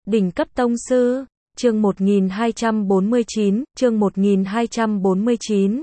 Đỉnh cấp tông sư, chương 1249.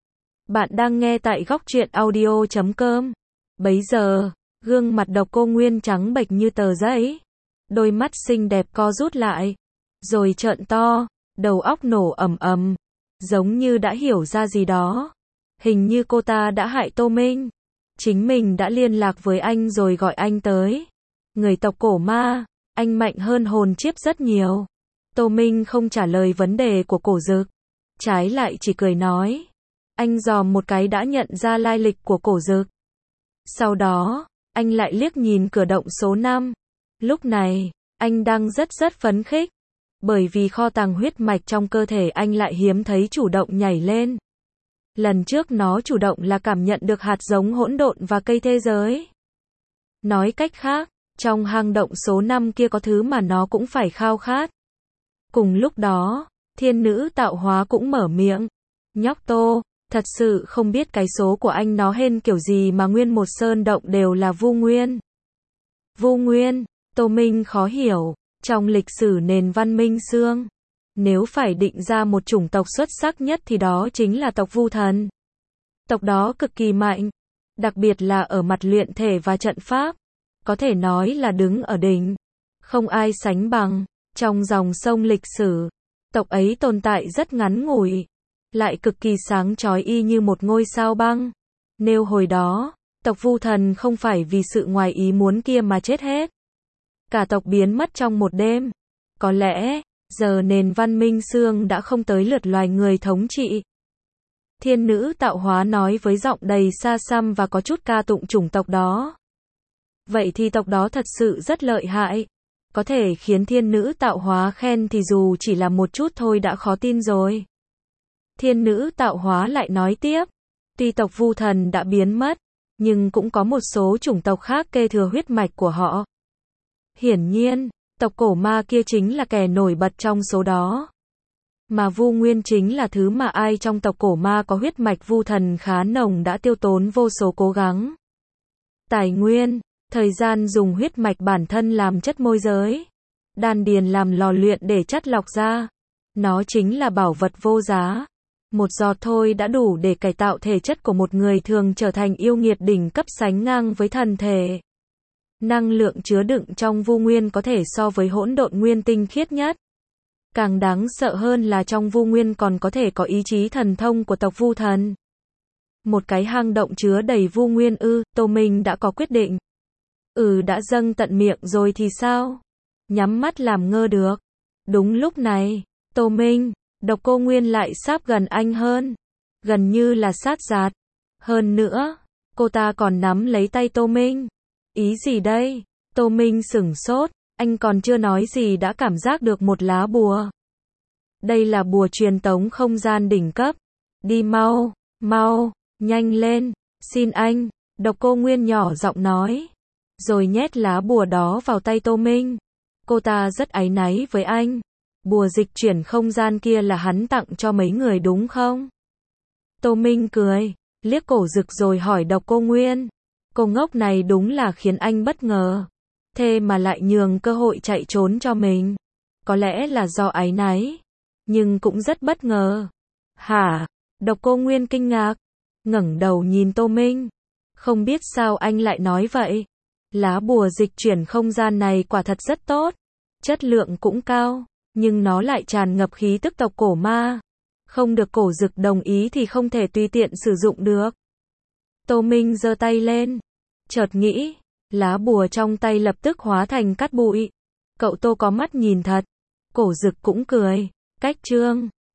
Bạn đang nghe tại góc truyện audio.com. Bấy giờ, gương mặt Độc Cô Nguyên trắng bệch như tờ giấy. Đôi mắt xinh đẹp co rút lại, rồi trợn to, đầu óc nổ ầm ầm, giống như đã hiểu ra gì đó. Hình như cô ta đã hại Tô Minh. Chính mình đã liên lạc với anh rồi gọi anh tới. Người tộc cổ ma, anh mạnh hơn hồn chiếp rất nhiều. Tô Minh không trả lời vấn đề của Cổ Dực, trái lại chỉ cười nói. Anh dòm một cái đã nhận ra lai lịch của Cổ Dực. Sau đó, anh lại liếc nhìn cửa động số 5. Lúc này, anh đang rất phấn khích, bởi vì kho tàng huyết mạch trong cơ thể anh lại hiếm thấy chủ động nhảy lên. Lần trước nó chủ động là cảm nhận được hạt giống hỗn độn và cây thế giới. Nói cách khác, trong hang động số 5 kia có thứ mà nó cũng phải khao khát. Cùng lúc đó, thiên nữ tạo hóa cũng mở miệng. Nhóc Tô, thật sự không biết cái số của anh nó hên kiểu gì mà nguyên một sơn động đều là Vu Nguyên. Vu Nguyên, Tô Minh khó hiểu, trong lịch sử nền văn minh xương, nếu phải định ra một chủng tộc xuất sắc nhất thì đó chính là tộc Vu Thần. Tộc đó cực kỳ mạnh, đặc biệt là ở mặt luyện thể và trận pháp, có thể nói là đứng ở đỉnh, không ai sánh bằng. Trong dòng sông lịch sử, tộc ấy tồn tại rất ngắn ngủi, lại cực kỳ sáng chói y như một ngôi sao băng. Nếu hồi đó, tộc Vu Thần không phải vì sự ngoài ý muốn kia mà chết hết, cả tộc biến mất trong một đêm, có lẽ giờ nền văn minh xương đã không tới lượt loài người thống trị. Thiên nữ tạo hóa nói với giọng đầy xa xăm và có chút ca tụng chủng tộc đó. Vậy thì tộc đó thật sự rất lợi hại, có thể khiến thiên nữ tạo hóa khen thì dù chỉ là một chút thôi đã khó tin rồi. Thiên nữ tạo hóa lại nói tiếp, tuy tộc Vu Thần đã biến mất, nhưng cũng có một số chủng tộc khác kế thừa huyết mạch của họ. Hiển nhiên, tộc cổ ma kia chính là kẻ nổi bật trong số đó. Mà Vu Nguyên chính là thứ mà ai trong tộc cổ ma có huyết mạch Vu Thần khá nồng đã tiêu tốn vô số cố gắng, tài nguyên, thời gian dùng huyết mạch bản thân làm chất môi giới, đan điền làm lò luyện để chất lọc ra. Nó chính là bảo vật vô giá. Một giọt thôi đã đủ để cải tạo thể chất của một người thường trở thành yêu nghiệt đỉnh cấp sánh ngang với thần thể. Năng lượng chứa đựng trong Vu Nguyên có thể so với hỗn độn nguyên tinh khiết nhất. Càng đáng sợ hơn là trong Vu Nguyên còn có thể có ý chí thần thông của tộc Vu Thần. Một cái hang động chứa đầy Vu Nguyên ư? Tô Minh đã có quyết định. Đã dâng tận miệng rồi thì sao? Nhắm mắt làm ngơ được. Đúng lúc này, Tô Minh, Độc Cô Nguyên lại sáp gần anh hơn, gần như là sát sát. Hơn nữa, cô ta còn nắm lấy tay Tô Minh. Ý gì đây? Tô Minh sửng sốt, anh còn chưa nói gì đã cảm giác được một lá bùa. Đây là bùa truyền tống không gian đỉnh cấp. Đi mau, nhanh lên, xin anh, Độc Cô Nguyên nhỏ giọng nói, rồi nhét lá bùa đó vào tay Tô Minh. Cô ta rất áy náy với anh. Bùa dịch chuyển không gian kia là hắn tặng cho mấy người đúng không? Tô Minh cười, liếc Cổ Dực rồi hỏi Độc Cô Nguyên. Cô ngốc này đúng là khiến anh bất ngờ. Thế mà lại nhường cơ hội chạy trốn cho mình. Có lẽ là do áy náy, nhưng cũng rất bất ngờ. Hả? Độc Cô Nguyên kinh ngạc, ngẩng đầu nhìn Tô Minh. Không biết sao anh lại nói vậy. Lá bùa dịch chuyển không gian này quả thật rất tốt, chất lượng cũng cao, nhưng nó lại tràn ngập khí tức tộc cổ ma. Không được Cổ Dực đồng ý thì không thể tùy tiện sử dụng được. Tô Minh giơ tay lên, chợt nghĩ, lá bùa trong tay lập tức hóa thành cát bụi. Cậu Tô có mắt nhìn thật. Cổ Dực cũng cười, cách trương,